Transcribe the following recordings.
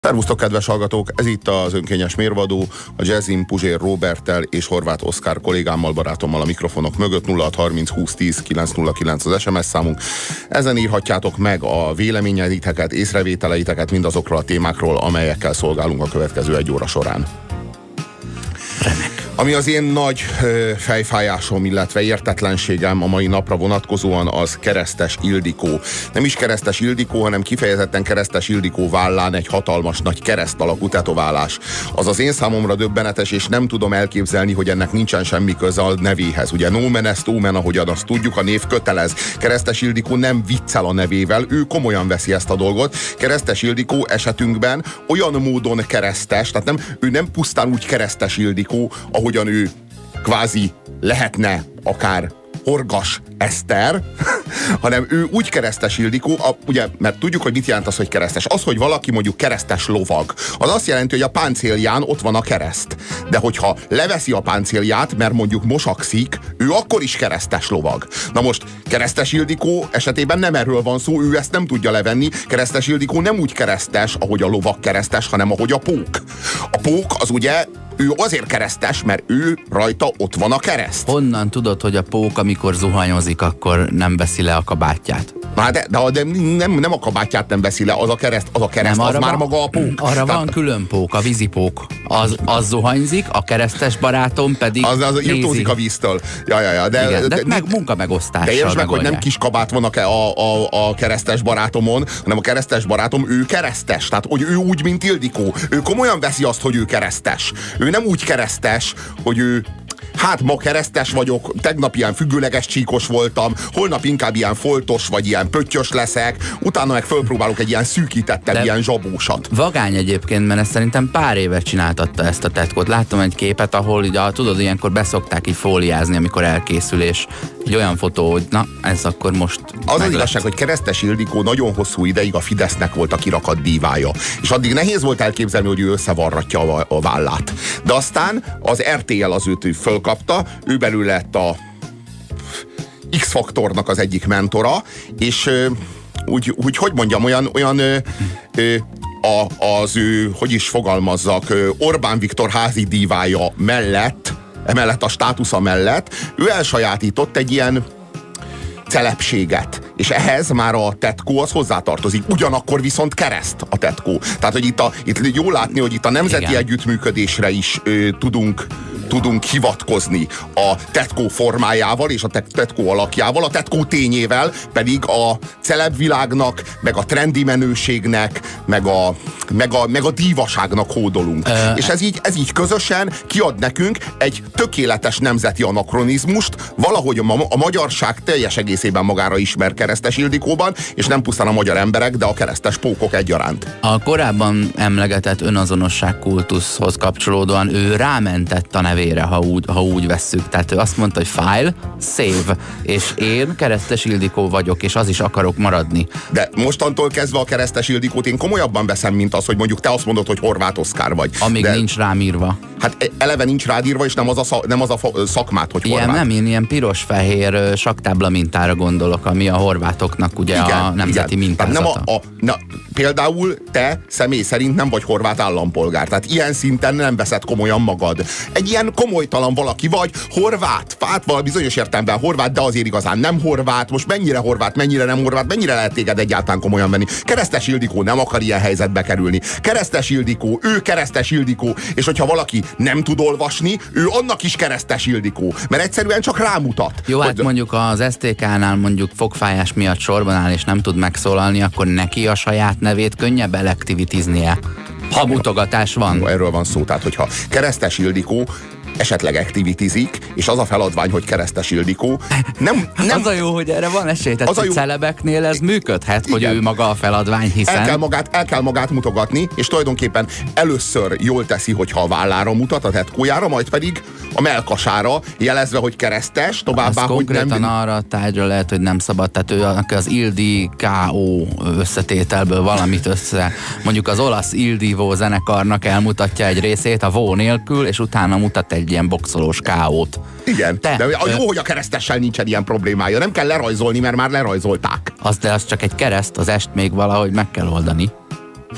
Szervusztok, kedves hallgatók! Ez itt az önkényes mérvadó, a Jazzin Puzsér Róberttel és Horváth Oszkár kollégámmal, barátommal a mikrofonok mögött. 0630 20 10 909 az SMS számunk. Ezen írhatjátok meg a véleményeiteket, észrevételeiteket mindazokról a témákról, amelyekkel szolgálunk a következő egy óra során. Remek. Ami az én nagy fejfájásom, illetve értetlenségem a mai napra vonatkozóan, az Keresztes Ildikó. Nem is Keresztes Ildikó, hanem kifejezetten Keresztes Ildikó vállán egy hatalmas nagy kereszt alakú tetoválás. Az az én számomra döbbenetes, és nem tudom elképzelni, hogy ennek nincsen semmi köze a nevéhez. Ugye nomen est omen, ahogyan azt tudjuk, a név kötelez. Keresztes Ildikó nem viccel a nevével, ő komolyan veszi ezt a dolgot. Keresztes Ildikó esetünkben olyan módon keresztes, tehát ő nem pusztán úgy Keresztes Ildikó, ahogyan ő kvázi lehetne akár Horgas Eszter, hanem ő úgy Keresztes Ildikó, ugye, mert tudjuk, hogy mit jelent az, hogy keresztes. Az, hogy valaki mondjuk keresztes lovag, az azt jelenti, hogy a páncélján ott van a kereszt. De hogyha leveszi a páncélját, mert mondjuk mosakszik, ő akkor is keresztes lovag. Na most Keresztes Ildikó esetében nem erről van szó, ő ezt nem tudja levenni. Keresztes Ildikó nem úgy keresztes, ahogy a lovag keresztes, hanem ahogy a pók. A pók az ugye ő azért keresztes, mert ő rajta ott van a kereszt. Honnan tudod, hogy a pók, amikor zuhanyozik, akkor nem veszi le a kabátját? De nem a kabátját nem veszi le, az a kereszt nem, az már maga a pók. Arra van külön pók, a vízipók. Az zuhanyzik, a keresztes barátom pedig az irtózik a víztől. Ja, de meg munkamegosztással. De értsd meg, hogy nem kis kabát van a keresztes barátomon, hanem a keresztes barátom, ő keresztes. Tehát, hogy ő úgy, mint Ildikó. Ő komolyan veszi azt, hogy ő keresztes. Ő nem úgy keresztes, hogy ő ma keresztes vagyok, tegnap ilyen függőleges csíkos voltam, holnap inkább ilyen foltos vagy ilyen pöttyös leszek, utána meg fölpróbálok egy ilyen szűkítettebb, ilyen zsabósat. Vagány egyébként, mert ezt szerintem pár éve csináltatta ezt a tetkót. Láttam egy képet, ahol tudod, ilyenkor beszokták így fóliázni, amikor elkészül, és egy olyan fotó, hogy na, ez akkor most az igazság, hogy Keresztes Ildikó nagyon hosszú ideig a Fidesznek volt a kirakat dívája. És addig nehéz volt elképzelni, hogy ő összevarratja a vállát. De aztán az RTL az őt fölkapta, ő belül lett a X-faktornak az egyik mentora, és hogy mondjam, az ő, hogy is fogalmazzak, Orbán Viktor házi dívája mellett, emellett a státusza mellett, ő elsajátított egy ilyen celebséget, és ehhez már a tetkó az hozzátartozik. Ugyanakkor viszont kereszt a tetkó. Tehát, hogy itt jól látni, hogy itt a nemzeti együttműködésre is tudunk hivatkozni a tetkó formájával és a tetkó alakjával, a tetkó tényével pedig a celebvilágnak, meg a trendi menőségnek, meg a dívaságnak hódolunk. És ez így közösen kiad nekünk egy tökéletes nemzeti anakronizmust, valahogy a magyarság teljes egészében magára ismer Keresztes Ildikóban, és nem pusztán a magyar emberek, de a keresztes pókok egyaránt. A korábban emlegetett önazonosságkultuszhoz kapcsolódóan ő rámentett a nevére, ha úgy vesszük. Tehát ő azt mondta, hogy file, save, és én Keresztes Ildikó vagyok, és az is akarok maradni. De mostantól kezdve a Keresztes Ildikót én komolyabban veszem, mint az, hogy mondjuk te azt mondod, hogy Horváth Oszkár vagy. Amíg nincs rám írva. Hát eleve nincs rád írva, és nem az a szakmát, hogy Horváth. Nem, én ilyen piros-fehér saktábla mintára gondolok, ami a horvátoknak ugye a nemzeti mintázata. Például te személy szerint nem vagy horvát állampolgár, tehát ilyen szinten nem veszed komolyan magad. Egy ilyen komolytalan valaki vagy, horvát, val bizonyos értelemben horvát, de azért igazán nem horvát, most mennyire horvát, mennyire nem horvát, mennyire lehet téged egyáltalán komolyan venni. Keresztes Ildikó nem akar ilyen helyzetbe kerülni. Keresztes Ildikó, ő Keresztes Ildikó, és hogyha valaki nem tud olvasni, ő annak is Keresztes Ildikó, mert egyszerűen csak rámutat. Jó, hát mondjuk az STK-nál mondjuk fogfájás miatt sorban áll, és nem tud megszólalni, akkor neki a saját nevét könnyebb elektivitiznie, ha mutogatás van. Erről van szó, tehát hogyha Keresztes Ildikó esetleg aktivitizik, és az a feladvány, hogy Keresztes Ildikó. Nem. Az a jó, hogy erre van esély, tehát a celebeknél ez működhet, igen, hogy ő maga a feladvány, hiszen... El kell magát mutogatni, és tulajdonképpen először jól teszi, hogyha a vállára mutat, a tetkójára, majd pedig a melkasára, jelezve, hogy keresztes, továbbá, hogy konkrétan arra a tárgyra lehet, hogy nem szabad, tehát ő az Ildi K.O. összetételből valamit mondjuk az olasz Ildivó zenekarnak elmutatja egy részét a vó nélkül, és utána mutat egy ilyen boxolós K.O.-t. Igen, de jó, hogy a keresztessel nincsen ilyen problémája. Nem kell lerajzolni, mert már lerajzolták. De az csak egy kereszt, az est még valahogy meg kell oldani.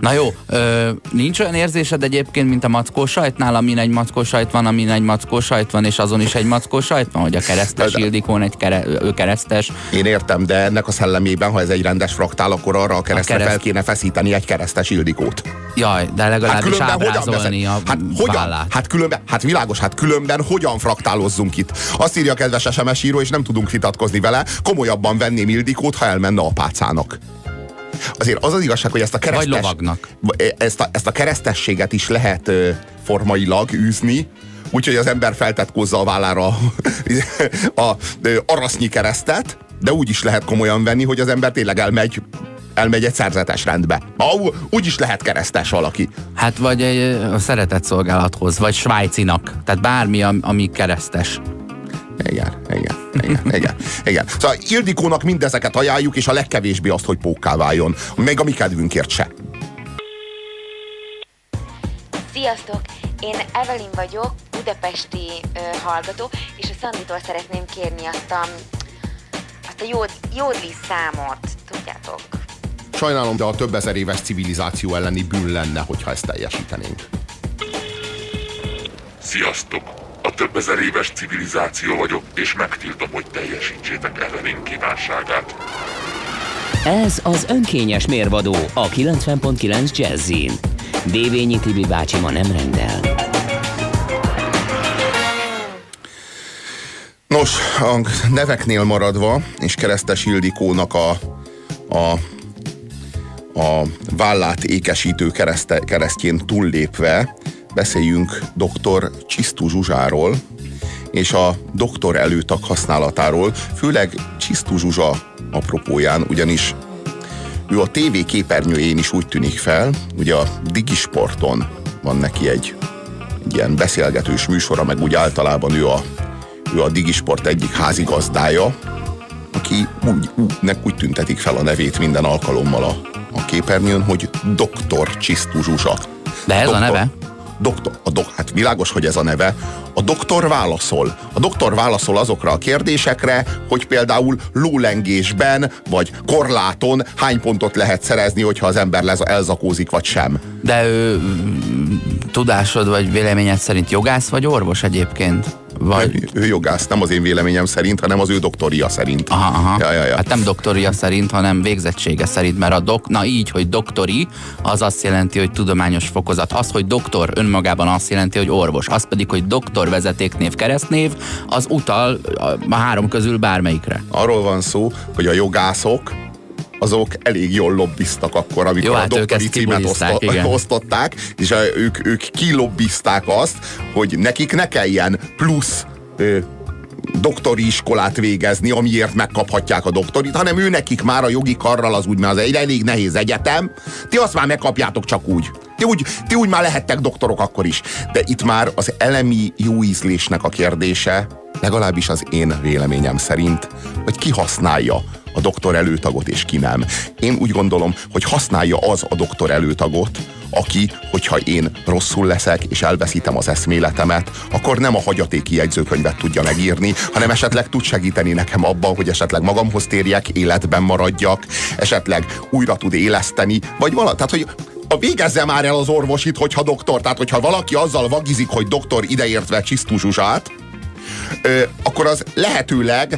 Na jó, nincs olyan érzésed egyébként, mint a mackó sajtnál, amin egy mackó sajt van, amin egy mackó sajt van, és azon is egy mackó sajt van, hogy a keresztes Ildikón ő keresztes. Én értem, de ennek a szellemében, ha ez egy rendes fraktál, akkor arra a keresztre fel kéne feszíteni egy keresztes Ildikót. Jaj, de legalábbis ábrázolni a vállát. Hát különben hogyan fraktálozzunk itt? Azt írja a kedves SMS író, és nem tudunk vitatkozni vele, komolyabban venném Ildikót, ha elmenne apácának. Azért az az igazság, hogy vagy lovagnak. Ezt a keresztességet is lehet formailag űzni, úgyhogy az ember feltetkózza a vállára a arasznyi keresztet, de úgy is lehet komolyan venni, hogy az ember tényleg elmegy egy szerzetes rendbe. Úgy is lehet keresztes valaki. Hát vagy a szeretetszolgálathoz, vagy svájcinak. Tehát bármi, ami keresztes. Igen. Szóval Ildikónak mindezeket ajánljuk, és a legkevésbé azt, hogy pókká váljon. Még a mi kedvünkért se. Sziasztok! Én Evelyn vagyok, budapesti hallgató, és a Szanditól szeretném kérni azt a jódli számot, tudjátok. Sajnálom, de a több ezer éves civilizáció elleni bűn lenne, hogyha ezt teljesítenénk. Sziasztok! A több ezer éves civilizáció vagyok, és megtiltom, hogy teljesítsétek Evelyn kívánságát. Ez az önkényes mérvadó a 90.9 Jazzin. Dévényi Tibi bácsi ma nem rendel. Nos, a neveknél maradva, és keresztes Ildikónak a vállát ékesítő keresztjén túllépve, beszéljünk dr. Csisztu Zsuzsáról, és a doktor előtag használatáról, főleg Csisztu Zsuzsa apropóján, ugyanis ő a TV képernyőjén is úgy tűnik fel, ugye a Digisporton van neki egy ilyen beszélgetős műsora, meg úgy általában ő a Digisport egyik házigazdája, aki úgy tüntetik fel a nevét minden alkalommal a képernyőn, hogy dr. Csisztu Zsuzsa. De ez a neve? Hát világos, hogy ez a neve. A doktor válaszol. A doktor válaszol azokra a kérdésekre, hogy például lólengésben vagy korláton hány pontot lehet szerezni, hogyha az ember elzakózik vagy sem. De ő tudásod vagy véleményed szerint jogász vagy orvos egyébként? Vagy... Ő jogász, nem az én véleményem szerint, hanem az ő doktoria szerint. Aha. Ja. Hát nem doktoria szerint, hanem végzettsége szerint, mert így, hogy doktori, az azt jelenti, hogy tudományos fokozat. Az, hogy doktor önmagában azt jelenti, hogy orvos. Az pedig, hogy doktor vezetéknév, keresztnév, az utal a három közül bármelyikre. Arról van szó, hogy a jogászok azok elég jól lobbiztak akkor, amikor jó, a doktori címet osztották, és ők kilobbizták azt, hogy nekik ne kelljen plusz doktori iskolát végezni, amiért megkaphatják a doktorit, hanem ő nekik már a jogi karral az úgy, mert az egy elég nehéz egyetem, ti azt már megkapjátok csak úgy. Ti úgy már lehettek doktorok akkor is. De itt már az elemi jó ízlésnek a kérdése, legalábbis az én véleményem szerint, hogy ki használja a doktor előtagot és ki nem. Én úgy gondolom, hogy használja az a doktor előtagot, aki, hogyha én rosszul leszek és elveszítem az eszméletemet, akkor nem a hagyatéki jegyzőkönyvet tudja megírni, hanem esetleg tud segíteni nekem abban, hogy esetleg magamhoz térjek, életben maradjak, esetleg újra tud éleszteni, vagy valami. Tehát, hogy végezze már el az orvosit, hogyha doktor. Tehát, hogyha valaki azzal vagizik, hogy doktor, ideértve Csisztu Zsuzsát, akkor az lehetőleg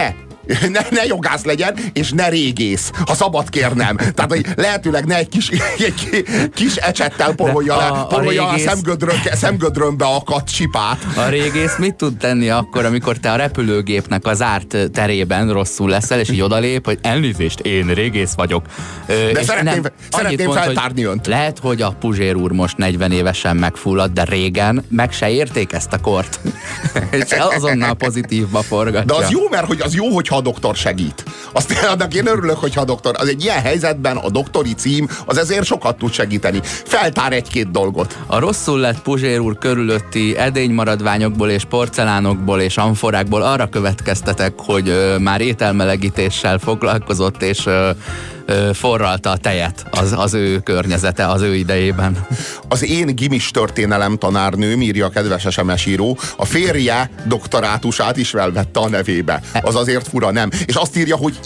ne jogász legyen, és ne régész, ha szabad kérnem. Tehát, hogy lehetőleg ne egy kis ecsettel porolja a szemgödrömbe akadt csipát. A régész mit tud tenni akkor, amikor te a repülőgépnek az zárt terében rosszul leszel, és így odalép, hogy elnézést, én régész vagyok. De szeretném feltárni önt. Lehet, hogy a Puzsér úr most 40 évesen megfulladt, de régen meg se érték ezt a kort. És azonnal pozitívba forgatja. De az jó, mert hogy az jó, hogyha a doktor segít. Annak én örülök, hogyha a doktor. Az egy ilyen helyzetben a doktori cím az ezért sokat tud segíteni. Feltár egy-két dolgot. A rosszul lett Puzsér úr körülötti edénymaradványokból és porcelánokból és amforákból arra következtetek, hogy már ételmelegítéssel foglalkozott és forralta a tejet az ő környezete, az ő idejében. Az én gimis történelem tanárnőm, írja a kedves SMS író, a férje doktorátusát is felvette a nevébe. Az azért fura, nem? És azt írja, hogy is.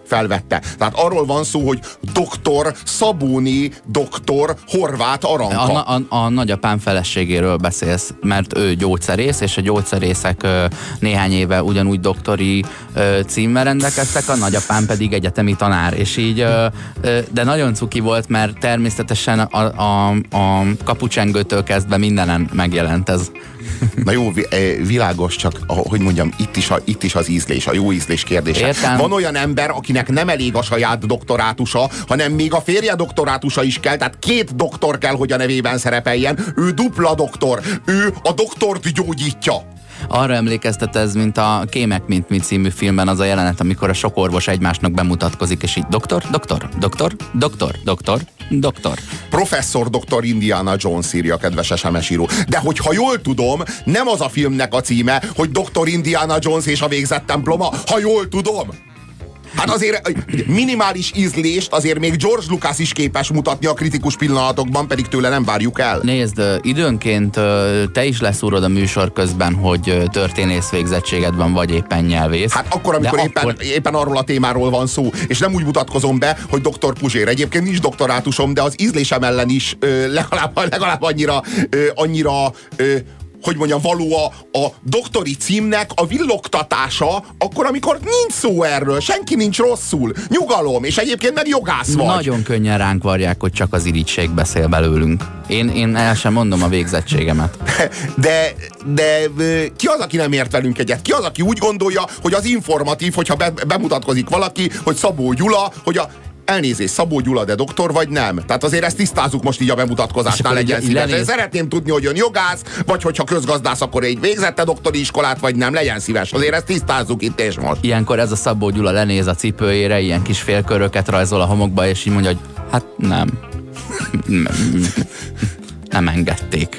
felvette. Tehát arról van szó, hogy doktor Szabóné, doktor Horváth Aranka. A nagyapám feleségéről beszélsz, mert ő gyógyszerész, és a gyógyszerészek néhány éve ugyanúgy doktori címmel rendelkeztek, a nagyapám pedig egyetemi tanár, és így, de nagyon cuki volt, mert természetesen a kapucsengőtől kezdve mindenen megjelent ez. Na jó, világos, csak hogy mondjam, itt is az ízlés, a jó ízlés kérdése. Értem. Van olyan ember, akinek nem elég a saját doktorátusa, hanem még a férje doktorátusa is kell, tehát 2 doktor kell, hogy a nevében szerepeljen. Ő dupla doktor, ő a doktort gyógyítja. Arra emlékeztet ez, mint a Kémek mint mi című filmben az a jelenet, amikor a sok orvos egymásnak bemutatkozik, és így doktor, doktor, doktor, doktor, doktor, doktor. Professzor Dr. Indiana Jones, írja kedves SMS író. De hogyha jól tudom, nem az a filmnek a címe, hogy Dr. Indiana Jones és a végzett temploma, ha jól tudom. Hát azért minimális ízlést azért még George Lucas is képes mutatni a kritikus pillanatokban, pedig tőle nem várjuk el. Nézd, időnként te is leszúrod a műsor közben, hogy történész végzettséged van, vagy éppen nyelvész. Hát akkor, amikor éppen arról a témáról van szó, és nem úgy mutatkozom be, hogy Dr. Puzsér. Egyébként nincs doktorátusom, de az ízlésem ellen is legalább annyira hogy mondjam, való a doktori címnek a villogtatása, akkor, amikor nincs szó erről, senki nincs rosszul, nyugalom, és egyébként meg jogász vagy. Nagyon könnyen ránk varják, hogy csak az irigység beszél belőlünk. Én el sem mondom a végzettségemet. De ki az, aki nem ért velünk egyet? Ki az, aki úgy gondolja, hogy az informatív, hogyha bemutatkozik valaki, hogy Szabó Gyula, hogy elnézést, Szabó Gyula, de doktor vagy nem? Tehát azért ezt tisztázzuk most így a bemutatkozásnál, legyen szíves. Szeretném tudni, hogy ön jogász, vagy hogyha közgazdász, akkor egy végzette doktori iskolát, vagy nem, legyen szíves. Azért ezt tisztázzuk itt és most. Ilyenkor ez a Szabó Gyula lenéz a cipőjére, ilyen kis félköröket rajzol a homokba, és így mondja, hogy hát nem. Nem engedték.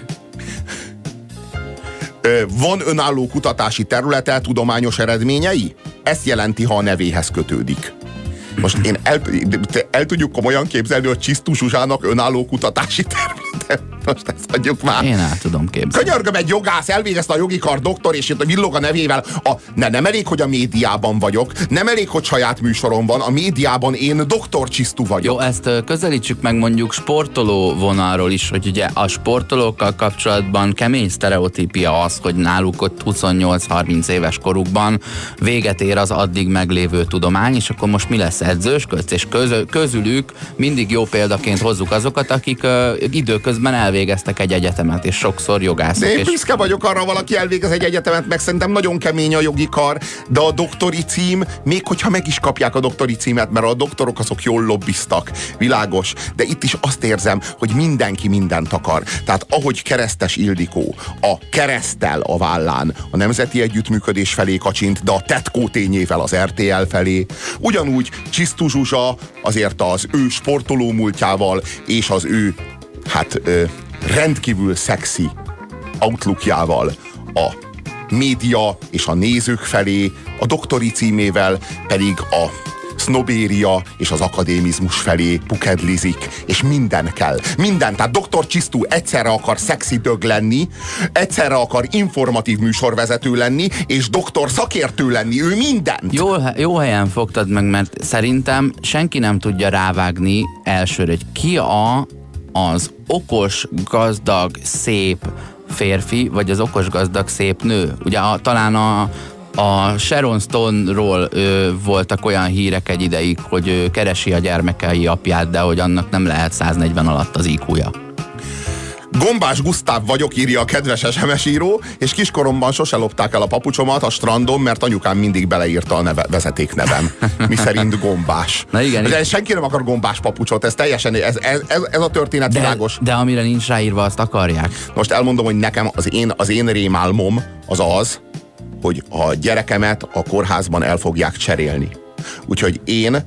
Van önálló kutatási területe, tudományos eredményei? Ezt jelenti, ha a nevéhez kötődik. Most én el tudjuk komolyan képzelni, hogy Csisztú Zsuzsának önálló kutatási területe. Most ezt adjuk már. Én el tudom képzelni. Könyörgöm, egy jogász elvégezte a jogi kar doktor, és itt villog a nevével. Nem elég, hogy a médiában vagyok, nem elég, hogy saját műsorom van, a médiában én doktor Csisztú vagyok. Jó, ezt közelítsük meg mondjuk sportoló vonalról is, hogy ugye a sportolókkal kapcsolatban kemény sztereotípia az, hogy náluk ott 28-30 éves korukban véget ér az addig meglévő tudomány, és akkor most mi lesz, edzősködsz? És közülük mindig jó példaként hozzuk azokat, akik időközben elvégeztek egy egyetemet, és sokszor jogászok. De én büszke vagyok arra, valaki elvégez egy egyetemet, meg szerintem nagyon kemény a jogi kar, de a doktori cím, még hogyha meg is kapják a doktori címet, mert a doktorok azok jól lobbiztak, világos, de itt is azt érzem, hogy mindenki mindent akar. Tehát ahogy Keresztes Ildikó a kereszttel a vállán a nemzeti együttműködés felé kacsint, de a tetkó tényével az RTL felé, ugyanúgy Csisztú Zsuzsa azért az ő sportoló múltjával és az ő rendkívül szexi outlookjával a média és a nézők felé, a doktori címével pedig a sznobéria és az akadémizmus felé pukedlizik, és minden kell. Minden. Tehát Dr. Csisztú egyszerre akar szexi dög lenni, egyszerre akar informatív műsorvezető lenni, és doktor szakértő lenni. Ő mindent. Jó helyen fogtad meg, mert szerintem senki nem tudja rávágni elsőre, hogy ki az okos, gazdag, szép férfi, vagy az okos, gazdag, szép nő. Ugye talán a Sharon Stone-ról voltak olyan hírek egy ideig, hogy keresi a gyermekei apját, de hogy annak nem lehet 140 alatt az IQ-ja. Gombás Gusztáv vagyok, írja a kedves SMS író, és kiskoromban sose lopták el a papucsomat a strandon, mert anyukám mindig beleírta a vezetéknevem. Mi szerint Gombás. Na igen, de senki nem akar gombás papucsot, ez teljesen, ez a történet világos. De amire nincs ráírva, azt akarják. Most elmondom, hogy nekem az én rémálmom az, hogy a gyerekemet a kórházban el fogják cserélni. Úgyhogy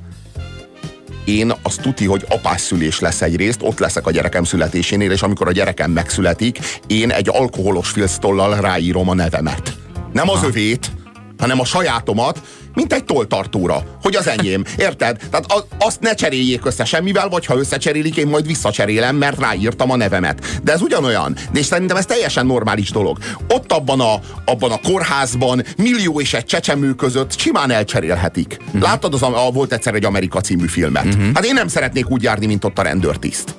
én azt tuti, hogy apásszülés lesz egyrészt, ott leszek a gyerekem születésénél, és amikor a gyerekem megszületik, én egy alkoholos filctollal ráírom a nevemet. Nem az övét, hanem a sajátomat, mint egy tolltartóra, hogy az enyém. Érted? Tehát azt ne cseréljék össze semmivel, vagy ha összecserélik, én majd visszacserélem, mert ráírtam a nevemet. De ez ugyanolyan. De és szerintem ez teljesen normális dolog. Ott abban a kórházban millió és egy csecsemő között simán elcserélhetik. Láttad, volt egyszer egy Amerika című filmet. Hát én nem szeretnék úgy járni, mint ott a rendőrtiszt.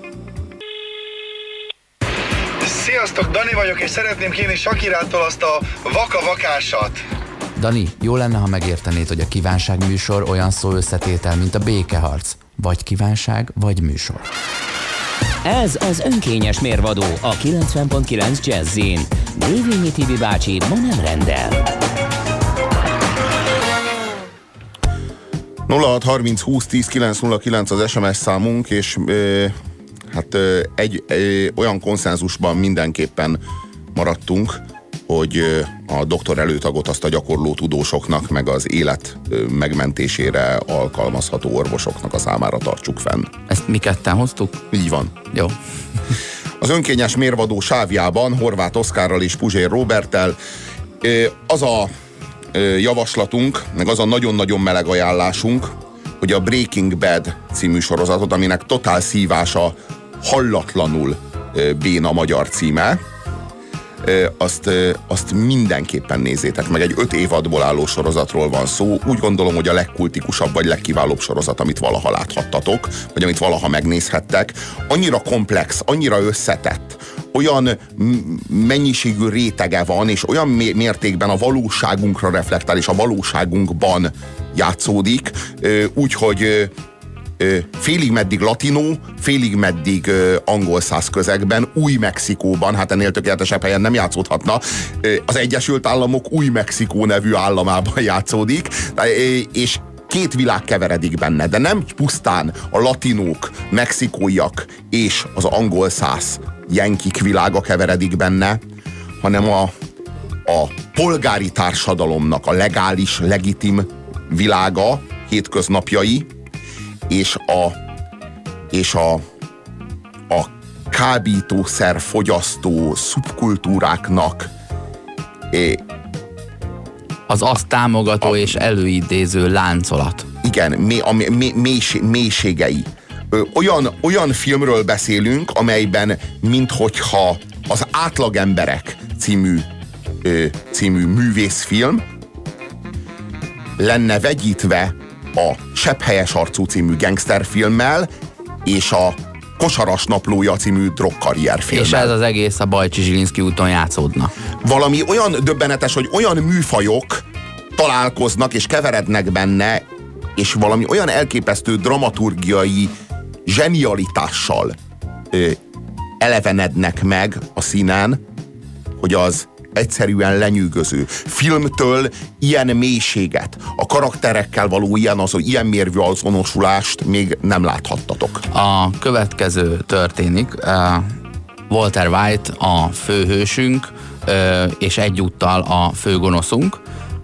Sziasztok, Dani vagyok, és szeretném kérni Shakirától azt a vaka-vakásat. Dani, jó lenne, ha megértenéd, hogy a kívánság műsor olyan szó összetétel, mint a békeharc. Vagy kívánság, vagy műsor. Ez az önkényes mérvadó a 90.9 Jazzin. Dévényi Tibi bácsi ma nem rendel. 0630 20 10 909 az SMS számunk, és egy olyan konszenzusban mindenképpen maradtunk, hogy a doktor előtagot azt a gyakorló tudósoknak, meg az élet megmentésére alkalmazható orvosoknak a számára tartsuk fenn. Ezt mi ketten hoztuk? Így van. Jó. Az önkényes mérvadó sávjában Horváth Oszkárral és Puzsér Róberttel az a javaslatunk, meg az a nagyon-nagyon meleg ajánlásunk, hogy a Breaking Bad című sorozatot, aminek totál szívása hallatlanul béna magyar címe, azt mindenképpen nézzétek meg. Egy 5 évadból álló sorozatról van szó. Úgy gondolom, hogy a legkultikusabb vagy legkiválóbb sorozat, amit valaha láthattatok, vagy amit valaha megnézhettek. Annyira komplex, annyira összetett, olyan mennyiségű rétege van, és olyan mértékben a valóságunkra reflektál, és a valóságunkban játszódik, úgyhogy félig meddig latinó, félig meddig angol száz közegben, Új-Mexikóban, hát ennél tökéletesebb helyen nem játszódhatna, az Egyesült Államok Új-Mexikó nevű államában játszódik, és 2 világ keveredik benne, de nem pusztán a latinók, mexikóiak és az angol száz jenkik világa keveredik benne, hanem a polgári társadalomnak a legális, legitim világa, hétköznapjai, és a kábítószer fogyasztó szubkultúráknak az azt támogató és előidéző láncolat. Igen, mélységei. Olyan filmről beszélünk, amelyben minthogyha az Átlagemberek című művészfilm lenne vegyítve a Sepphelyes arcú című gangsterfilmmel és a Kosaras naplója című drogkarrierfilmmel. És ez az egész a Bajcsi-Zsilinszky úton játszódna. Valami olyan döbbenetes, hogy olyan műfajok találkoznak és keverednek benne, és valami olyan elképesztő dramaturgiai zsenialitással elevenednek meg a színen, hogy az egyszerűen lenyűgöző. Filmtől ilyen mélységet, a karakterekkel való ilyen mérvű azonosulást még nem láthattatok. A következő történik. Walter White a főhősünk, és egyúttal a főgonoszunk.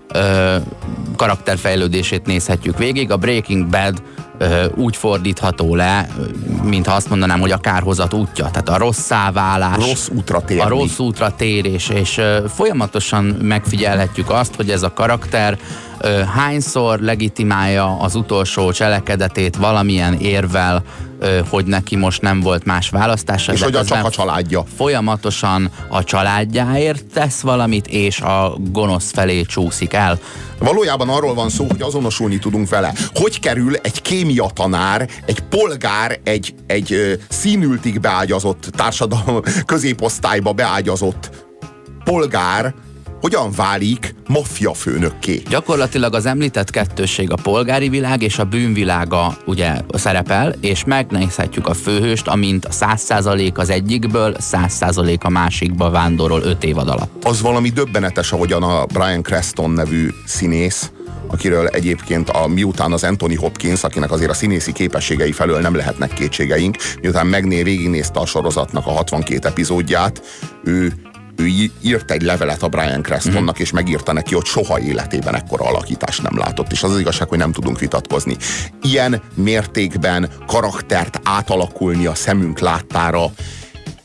Karakterfejlődését nézhetjük végig. A Breaking Bad úgy fordítható le, mintha azt mondanám, hogy a kárhozat útja. Tehát a rosszá válás. Rossz útra térni. A rossz útra térés. És folyamatosan megfigyelhetjük azt, hogy ez a karakter hányszor legitimálja az utolsó cselekedetét valamilyen érvel, hogy neki most nem volt más választása. És hogy csak a családja. Folyamatosan a családjáért tesz valamit, és a gonosz felé csúszik el. Valójában arról van szó, hogy azonosulni tudunk vele. Hogy kerül egy kémiatanár, egy polgár, egy színültig beágyazott társadalom, középosztályba beágyazott polgár, hogyan válik maffiafőnökké? Gyakorlatilag az említett kettősség, a polgári világ és a bűnvilága ugye szerepel, és megnézhetjük a főhőst, amint a 100% az egyikből, 100% a másikba vándorol 5 évad alatt. Az valami döbbenetes, ahogyan a Bryan Cranston nevű színész, akiről egyébként miután az Anthony Hopkins, akinek azért a színészi képességei felől nem lehetnek kétségeink, miután végignézte a sorozatnak a 62 epizódját, ő írt egy levelet a Bryan Cranstonnak, és megírta neki, hogy soha életében ekkora alakítást nem látott, és az igazság, hogy nem tudunk vitatkozni. Ilyen mértékben karaktert átalakulni a szemünk láttára,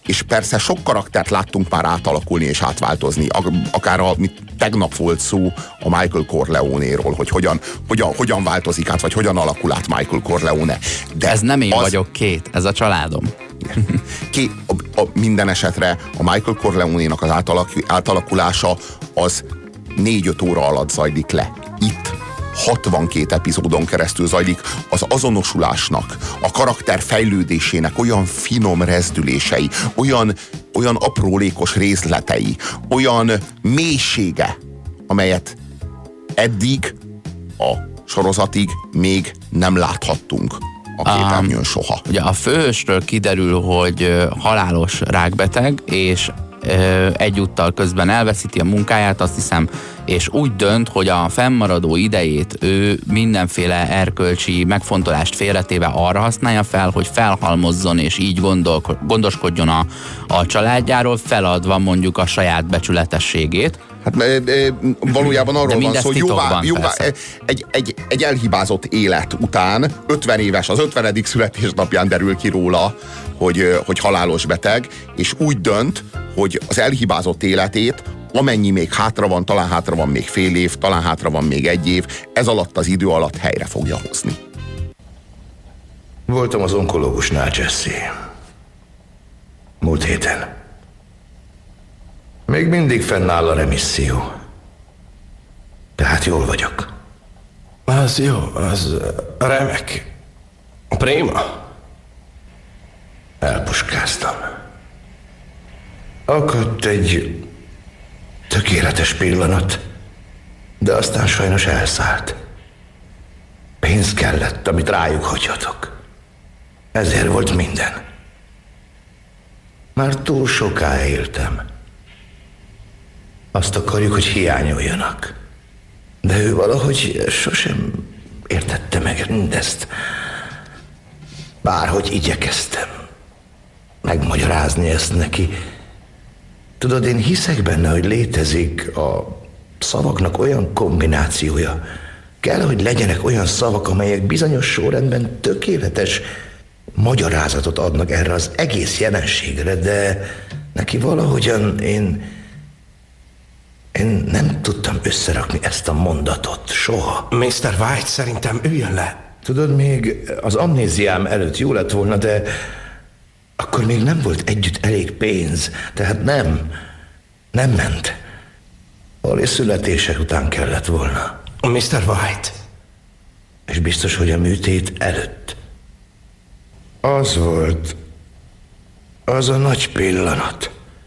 és persze sok karaktert láttunk már átalakulni és átváltozni. Akár tegnap volt szó a Michael Corleone-ról, hogy hogyan változik át, vagy hogyan alakul át Michael Corleone. De ez nem én vagyok, ez a családom. Minden esetre a Michael Corleone-nak az átalakulása az 4-5 óra alatt zajlik le. Itt 62 epizódon keresztül zajlik az azonosulásnak, a karakter fejlődésének olyan finom rezdülései, olyan aprólékos részletei, olyan mélysége, amelyet eddig a sorozatig még nem láthattunk a képernyőn soha. Ugye a főhősről kiderül, hogy halálos rákbeteg, és egyúttal közben elveszíti a munkáját, azt hiszem, és úgy dönt, hogy a fennmaradó idejét ő mindenféle erkölcsi megfontolást félretéve arra használja fel, hogy felhalmozzon és így gondoskodjon a családjáról, feladva mondjuk a saját becsületességét. Hát valójában arról van szó, hogy egy elhibázott élet után 50 éves, az 50. születésnapján derül ki róla, hogy halálos beteg, és úgy dönt, hogy az elhibázott életét, amennyi még hátra van, talán hátra van még fél év, talán hátra van még 1 év, ez alatt az idő alatt helyre fogja hozni. Voltam az onkológusnál, Jesse. Múlt héten. Még mindig fennáll a remisszió. Tehát jól vagyok. Az jó, az remek. Prima. Elpuskáztam. Akadt egy tökéletes pillanat, de aztán sajnos elszállt. Pénz kellett, amit rájuk hagyhatok. Ezért volt minden. Már túl soká éltem. Azt akarjuk, hogy hiányoljanak. De ő valahogy sosem értette meg mindezt. Bárhogy igyekeztem megmagyarázni ezt neki. Tudod, én hiszek benne, hogy létezik a szavaknak olyan kombinációja. Kell, hogy legyenek olyan szavak, amelyek bizonyos sorrendben tökéletes magyarázatot adnak erre az egész jelenségre, de neki valahogyan én nem tudtam összerakni ezt a mondatot soha. Mr. White, szerintem üljön le. Tudod, még az amnéziám előtt jó lett volna, de akkor még nem volt együtt elég pénz, tehát nem ment. Holly születések után kellett volna. Mr. White. És biztos, hogy a műtét előtt. Az volt az a nagy pillanat.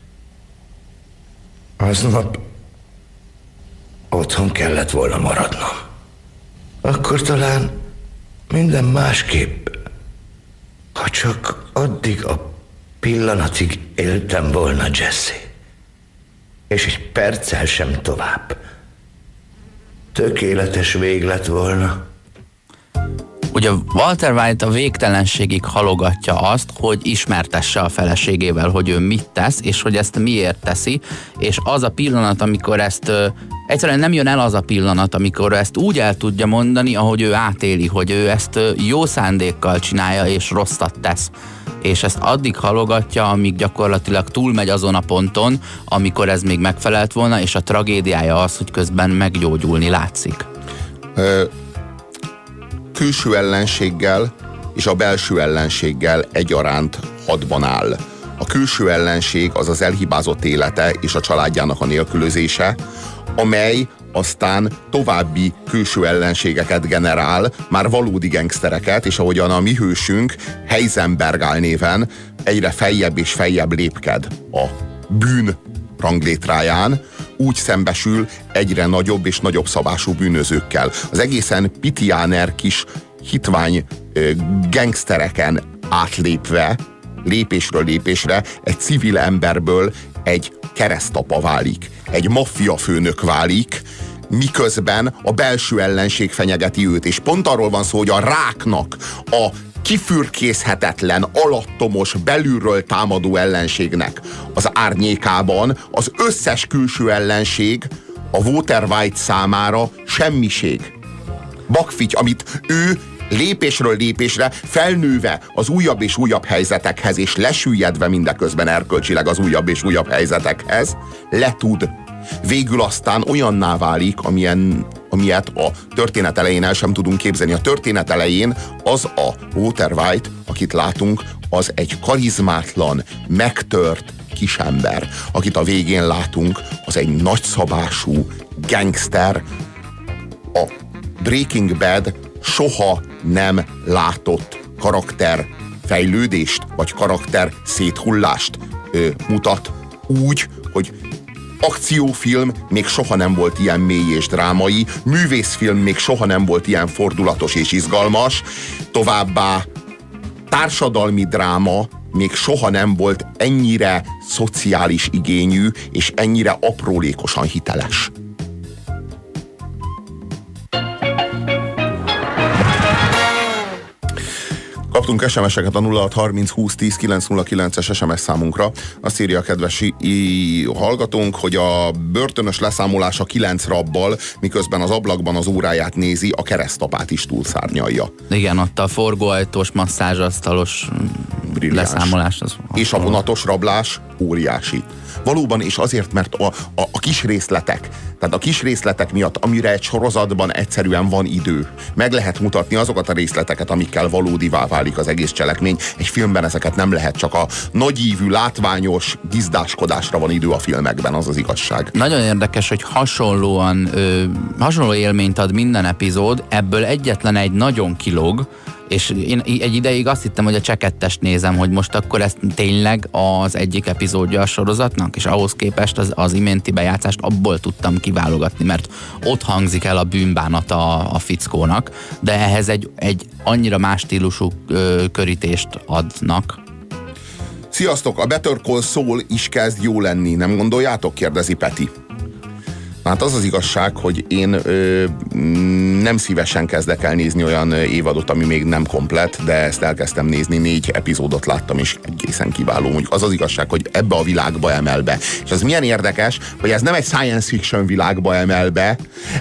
Aznap otthon kellett volna maradnom. Akkor talán minden másképp, ha csak addig a pillanatig éltem volna, Jesse. És egy perccel sem tovább. Tökéletes vég lett volna. Ugye Walter White a végtelenségig halogatja azt, hogy ismertesse a feleségével, hogy ő mit tesz, és hogy ezt miért teszi, és az a pillanat, amikor ezt egyszerűen nem jön el az a pillanat, amikor ezt úgy el tudja mondani, ahogy ő átéli, hogy ő ezt jó szándékkal csinálja, és rosszat tesz. És ezt addig halogatja, amíg gyakorlatilag túlmegy azon a ponton, amikor ez még megfelelt volna, és a tragédiája az, hogy közben meggyógyulni látszik. Külső ellenséggel és a belső ellenséggel egyaránt hadban áll. A külső ellenség az az elhibázott élete és a családjának a nélkülözése, amely aztán további külső ellenségeket generál, már valódi gengsztereket, és ahogyan a mi hősünk Heisenberg álnéven egyre feljebb és feljebb lépked a bűn ranglétráján, úgy szembesül egyre nagyobb és nagyobb szabású bűnözőkkel. Az egészen pitiáner kis hitvány gengsztereken átlépve, lépésről lépésre egy civil emberből egy keresztapa válik, egy maffia főnök válik, miközben a belső ellenség fenyegeti őt. És pont arról van szó, hogy a ráknak, a kifürkészhetetlen, alattomos, belülről támadó ellenségnek az árnyékában az összes külső ellenség a Walter White számára semmiség. Bakfitty, amit ő lépésről lépésre felnőve az újabb és újabb helyzetekhez, és lesüllyedve mindeközben erkölcsileg az újabb és újabb helyzetekhez, letud. Végül aztán olyanná válik, amilyet a történet elején el sem tudunk képzelni. A történet elején az a Walter White, akit látunk, az egy karizmátlan, megtört kisember. Akit a végén látunk, az egy nagyszabású gangster. A Breaking Bad soha nem látott karakterfejlődést, vagy karakter széthullást mutat úgy, hogy akciófilm még soha nem volt ilyen mély és drámai, művészfilm még soha nem volt ilyen fordulatos és izgalmas, továbbá társadalmi dráma még soha nem volt ennyire szociális igényű és ennyire aprólékosan hiteles. Kaptunk SMS-eket a 0630 20 10 909-es SMS számunkra. Azt írja a kedves hallgatónk, hogy a börtönös leszámolása 9 rabbal, miközben az ablakban az óráját nézi, a keresztapát is túlszárnyalja. Igen, ott a forgóajtós, masszázsasztalos leszámolás. És a vonatos rablás óriási. Valóban, és azért, mert a kis részletek, tehát a kis részletek miatt, amire egy sorozatban egyszerűen van idő, meg lehet mutatni azokat a részleteket, amikkel valódivá válik az egész cselekmény. Egy filmben ezeket nem lehet, csak a nagyívű, látványos gizdáskodásra van idő a filmekben, az az igazság. Nagyon érdekes, hogy hasonló élményt ad minden epizód, ebből egyetlen egy nagyon kilóg, és én egy ideig azt hittem, hogy a Csekettest nézem, hogy most akkor ez tényleg az egyik epizódja a sorozatnak, és ahhoz képest az iménti bejátszást abból tudtam kiválogatni, mert ott hangzik el a bűnbánata a fickónak, de ehhez egy annyira más stílusú körítést adnak. Sziasztok, a Better Call Saul is kezd jó lenni, nem gondoljátok? Kérdezi Peti. Hát az az igazság, hogy én nem szívesen kezdek el nézni olyan évadot, ami még nem komplett, de ezt elkezdtem nézni, 4 epizódot láttam, és egészen kiváló. Az az igazság, hogy ebbe a világba emel be. És az milyen érdekes, hogy ez nem egy science fiction világba emel be,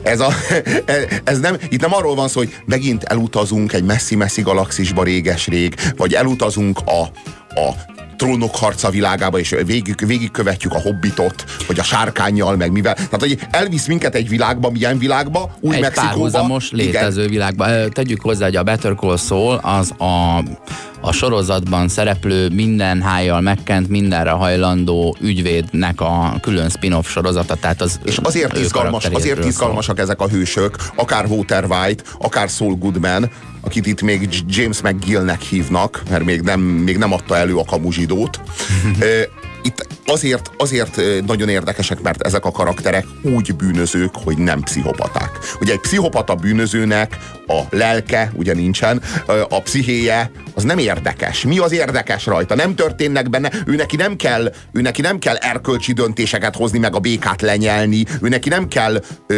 itt nem arról van szó, hogy megint elutazunk egy messzi-messzi galaxisba réges-rég, vagy elutazunk a Trónok harca világába, és végigkövetjük a Hobbitot, vagy a Sárkánnyal, meg mivel. Tehát, hogy elvisz minket egy világba, milyen világba? Új-Mexikóba. Egy párhuzamos létező világba. Tegyük hozzá, hogy a Better Call Saul az a sorozatban szereplő minden hájjal megkent, mindenre hajlandó ügyvédnek a külön spin-off sorozata. Tehát az és azért izgalmasak ezek a hősök, akár Walter White, akár Saul Goodman, akit itt még James McGillnek hívnak, mert még nem adta elő a kamuzsidót. Itt azért nagyon érdekesek, mert ezek a karakterek úgy bűnözők, hogy nem pszichopaták. Ugye egy pszichopata bűnözőnek a lelke, ugye nincsen, a pszichéje, az nem érdekes. Mi az érdekes rajta? Nem történnek benne, őneki nem kell erkölcsi döntéseket hozni, meg a békát lenyelni, őneki nem kell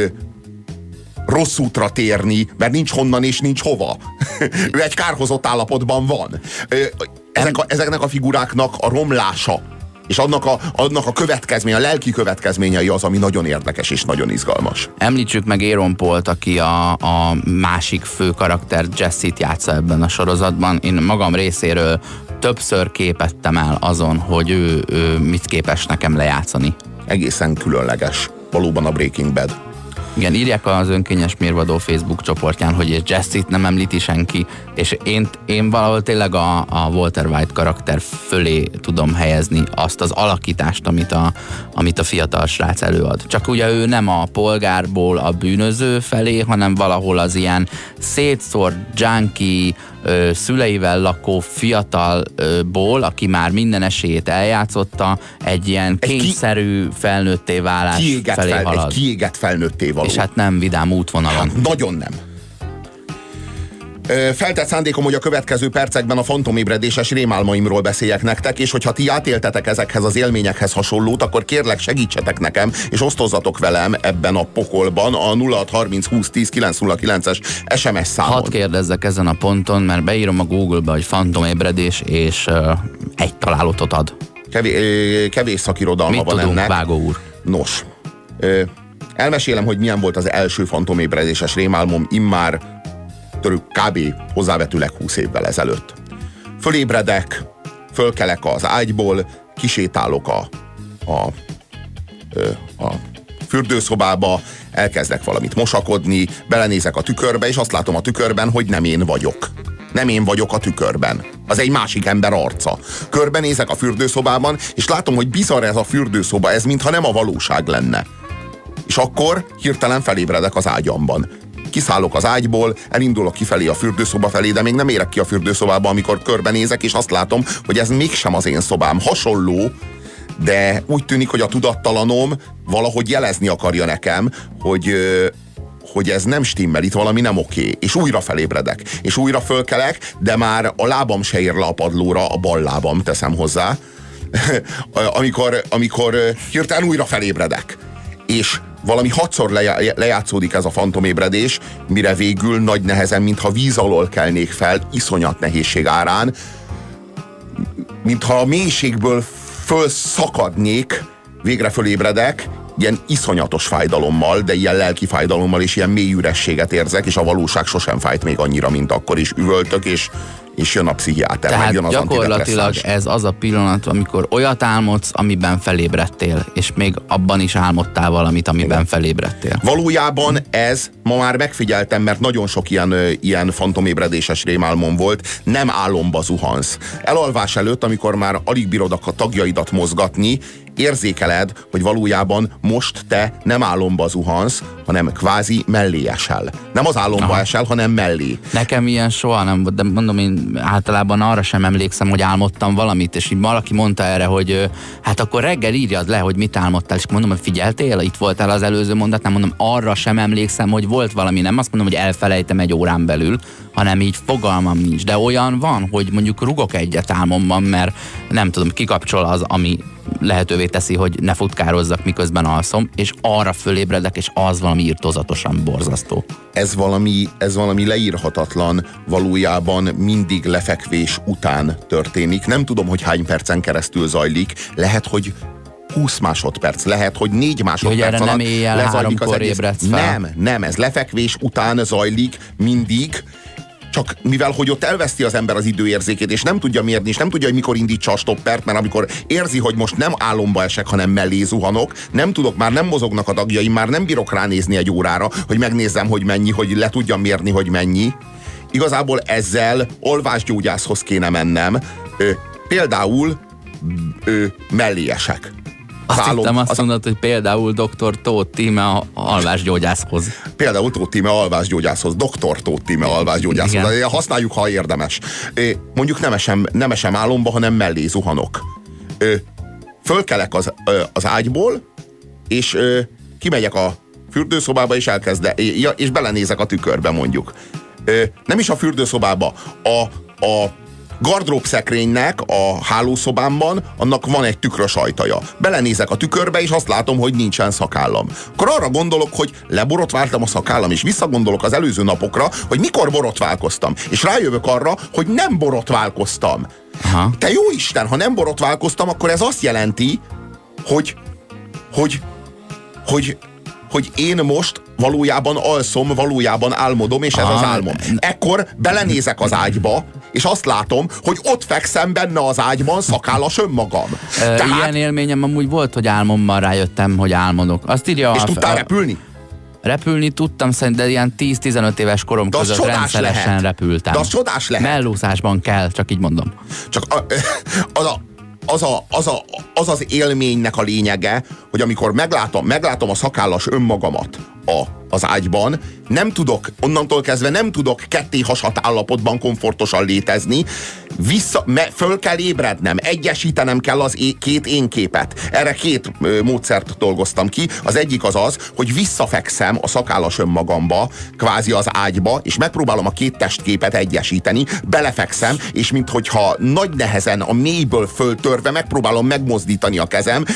rossz útra térni, mert nincs honnan és nincs hova. Ő egy kárhozott állapotban van. Ezeknek a figuráknak a romlása, és annak a következménye, a lelki következményei az, ami nagyon érdekes és nagyon izgalmas. Említsük meg Aaron Paul-t, aki a másik fő karakter, Jesse-t játsza ebben a sorozatban. Én magam részéről többször képettem el azon, hogy ő mit képes nekem lejátszani. Egészen különleges. Valóban a Breaking Bad. Igen, írják az Önkényes Mérvadó Facebook csoportján, hogy Jesse-t nem említi senki, és én valahol tényleg a Walter White karakter fölé tudom helyezni azt az alakítást, amit a fiatal srác előad. Csak ugye ő nem a polgárból a bűnöző felé, hanem valahol az ilyen szétszórt junkie, szüleivel lakó fiatalból, aki már minden esélyét eljátszotta, egy ilyen kényszerű felnőtté válás felé halad. Egy kiégett felnőtté való. És hát nem vidám útvonalon. Hát, nagyon nem. Feltett szándékom, hogy a következő percekben a fantomébredéses rémálmaimról beszéljek nektek, és hogyha ti átéltetek ezekhez az élményekhez hasonlót, akkor kérlek segítsetek nekem, és osztozzatok velem ebben a pokolban a 0630 20 10 909-es SMS számon. Hadd kérdezzek ezen a ponton, mert beírom a Google-be, hogy fantomébredés, és egy találatot ad. Kevés szakirodalma van ennek. Mit tudunk, Vágó úr? Nos, elmesélem, hogy milyen volt az első fantomébredéses rémálmom immár kb. Hozzávetőleg 20 évvel ezelőtt. Fölébredek, fölkelek az ágyból, kisétálok a fürdőszobába, elkezdek valamit mosakodni, belenézek a tükörbe, és azt látom a tükörben, hogy nem én vagyok. Nem én vagyok a tükörben. Az egy másik ember arca. Körbenézek a fürdőszobában, és látom, hogy bizarr ez a fürdőszoba, ez mintha nem a valóság lenne. És akkor hirtelen felébredek az ágyamban. Kiszállok az ágyból, elindulok kifelé a fürdőszoba felé, de még nem érek ki a fürdőszobába, amikor körbenézek, és azt látom, hogy ez mégsem az én szobám. Hasonló, de úgy tűnik, hogy a tudattalanom valahogy jelezni akarja nekem, hogy ez nem stimmel, itt valami nem oké. És újra felébredek. És újra fölkelek, de már a lábam se ér le a padlóra, a bal lábam, teszem hozzá, amikor hirtelen újra felébredek. És valami 6-szor lejátszódik ez a fantomébredés, mire végül nagy nehezen, mintha víz alól kelnék fel, iszonyat nehézség árán, mintha a mélységből fölszakadnék, végre fölébredek, ilyen iszonyatos fájdalommal, de ilyen lelki fájdalommal, és ilyen mély ürességet érzek, és a valóság sosem fájt még annyira, mint akkor is. Üvöltök, és jön a pszichiáter, tehát megjön az gyakorlatilag ez az a pillanat, amikor olyat álmodsz, amiben felébredtél, és még abban is álmodtál valamit, amiben felébredtél. Valójában ez, ma már megfigyeltem, mert nagyon sok ilyen fantomébredéses rémálmom volt, nem álomba zuhansz. Elalvás előtt, amikor már alig bírod a tagjaidat mozgatni, érzékeled, hogy valójában most te nem álomba zuhansz, hanem kvázi mellé esel. Nem az álomba esel, hanem mellé. Nekem ilyen soha nem volt, de mondom, én általában arra sem emlékszem, hogy álmodtam valamit, és így valaki mondta erre, hogy hát akkor reggel írjad le, hogy mit álmodtál, és mondom, hogy figyeltél, itt voltál az előző mondatnál, mondom, arra sem emlékszem, hogy volt valami, nem azt mondom, hogy elfelejtem egy órán belül, hanem így fogalmam nincs. De olyan van, hogy mondjuk rugok egyet álmomban, mert nem tudom, kikapcsol az, ami lehetővé teszi, hogy ne futkározzak, miközben alszom, és arra fölébredek, és az valami irtózatosan borzasztó. Ez valami leírhatatlan, valójában mindig lefekvés után történik. Nem tudom, hogy hány percen keresztül zajlik. Lehet, hogy 20 másodperc, lehet, hogy 4 másodperc alatt alatt nem éjjel 3-kor ébredsz fel. Nem, ez lefekvés után zajlik mindig, csak mivel, hogy ott elveszti az ember az időérzékét, és nem tudja mérni, és nem tudja, hogy mikor indítsa a stoppert, mert amikor érzi, hogy most nem álomba esek, hanem mellé zuhanok, nem tudok, már nem mozognak a tagjaim, már nem bírok ránézni egy órára, hogy megnézzem, hogy mennyi, hogy le tudjam mérni, hogy mennyi. Igazából ezzel olvásgyógyászhoz kéne mennem, például mellé esek. Azt mondod, hogy például dr. Tóth Tíme a alvásgyógyászhoz. Például Tóth Tíme alvásgyógyászhoz, dr. Tóth Tíme alvásgyógyászhoz. Használjuk, ha érdemes. Mondjuk nem esem álomba, hanem mellé zuhanok. Fölkelek az ágyból, és kimegyek a fürdőszobába, és belenézek a tükörbe, mondjuk. Nem is a fürdőszobába, a gardróbszekrénynek a hálószobámban, annak van egy tükrös ajtaja. Belenézek a tükörbe, és azt látom, hogy nincsen szakállam. Akkor arra gondolok, hogy leborotváltam a szakállam, és visszagondolok az előző napokra, hogy mikor borotválkoztam. És rájövök arra, hogy nem borotválkoztam. Aha. Te jó Isten, ha nem borotválkoztam, akkor ez azt jelenti, hogy én most valójában alszom, valójában álmodom, és ez az álmom. Ekkor belenézek az ágyba, és azt látom, hogy ott fekszem benne az ágyban szakállas önmagam. Ilyen élményem amúgy volt, hogy álmomban rájöttem, hogy álmodok. Azt írja, és tudtál repülni? Repülni tudtam szerintem, de ilyen 10-15 éves korom között rendszeresen repültem. De az csodás lehet. Mellúszásban kell, csak így mondom. Csak az élménynek a lényege, hogy amikor meglátom a szakállas önmagamat az ágyban, nem tudok, onnantól kezdve nem tudok ketté hasadt állapotban komfortosan létezni, föl kell ébrednem, egyesítenem kell az két én képet. Erre 2 módszert dolgoztam ki. Az egyik az, hogy visszafekszem a szakállas önmagamba, kvázi az ágyba, és megpróbálom a 2 testképet egyesíteni, belefekszem, és minthogyha nagy nehezen a mélyből föltörve megpróbálom megmozdítani a kezem,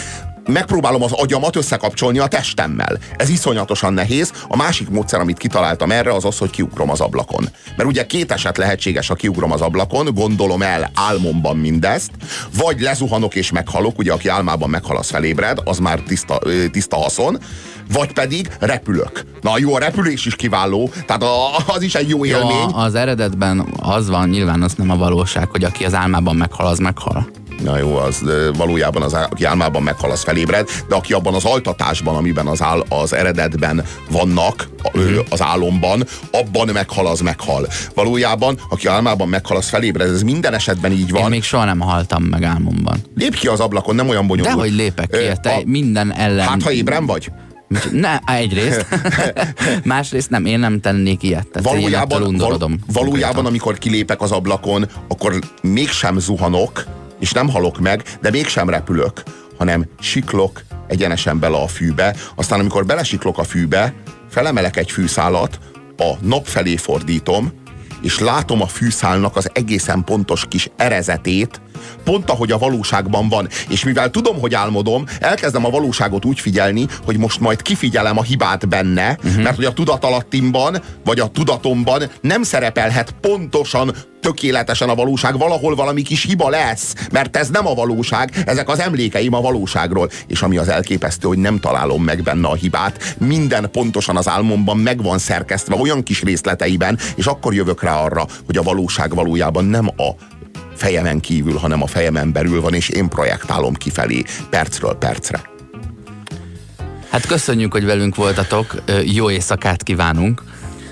megpróbálom az agyamat összekapcsolni a testemmel. Ez iszonyatosan nehéz. A másik módszer, amit kitaláltam erre, az az, hogy kiugrom az ablakon. Mert ugye két eset lehetséges, ha kiugrom az ablakon, gondolom el álmomban mindezt, vagy lezuhanok és meghalok, ugye aki álmában meghal, az felébred, az már tiszta haszon, vagy pedig repülök. Na jó, a repülés is kiváló, tehát az is egy jó élmény. Jó, az eredetben az van, nyilván az nem a valóság, hogy aki az álmában meghal, az meghal. Na jó, az valójában aki álmában meghal, az felébred, de aki abban az altatásban, amiben az eredetben vannak, az álomban, abban meghal, az meghal. Valójában, aki álmában meghal, az felébred, ez minden esetben így van. Én még soha nem haltam meg álmomban. Lép ki az ablakon, nem olyan bonyolult. Dehogy lépek ki, minden ellen. Hát, ha ébren vagy? Ne, egyrészt. Másrészt nem, én nem tennék ilyet. Valójában, amikor kilépek az ablakon, akkor mégsem zuhanok, és nem halok meg, de mégsem repülök, hanem siklok egyenesen bele a fűbe. Aztán amikor belesiklok a fűbe, felemelek egy fűszálat, a nap felé fordítom, és látom a fűszálnak az egészen pontos kis erezetét, pont ahogy a valóságban van. És mivel tudom, hogy álmodom, elkezdem a valóságot úgy figyelni, hogy most majd kifigyelem a hibát benne, mert hogy a tudatalattimban, vagy a tudatomban nem szerepelhet pontosan, tökéletesen a valóság, valahol valami kis hiba lesz, mert ez nem a valóság, ezek az emlékeim a valóságról. És ami az elképesztő, hogy nem találom meg benne a hibát, minden pontosan az álmomban meg van szerkesztve olyan kis részleteiben, és akkor jövök rá arra, hogy a valóság valójában nem a fejemen kívül, hanem a fejemen belül van, és én projektálom kifelé, percről percre. Hát köszönjük, hogy velünk voltatok, jó éjszakát kívánunk.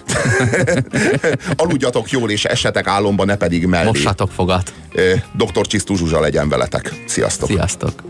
Aludjatok jól, és essetek álomba, ne pedig mellé. Mossatok fogat. Dr. Csisztú Zsuzsa legyen veletek. Sziasztok! Sziasztok!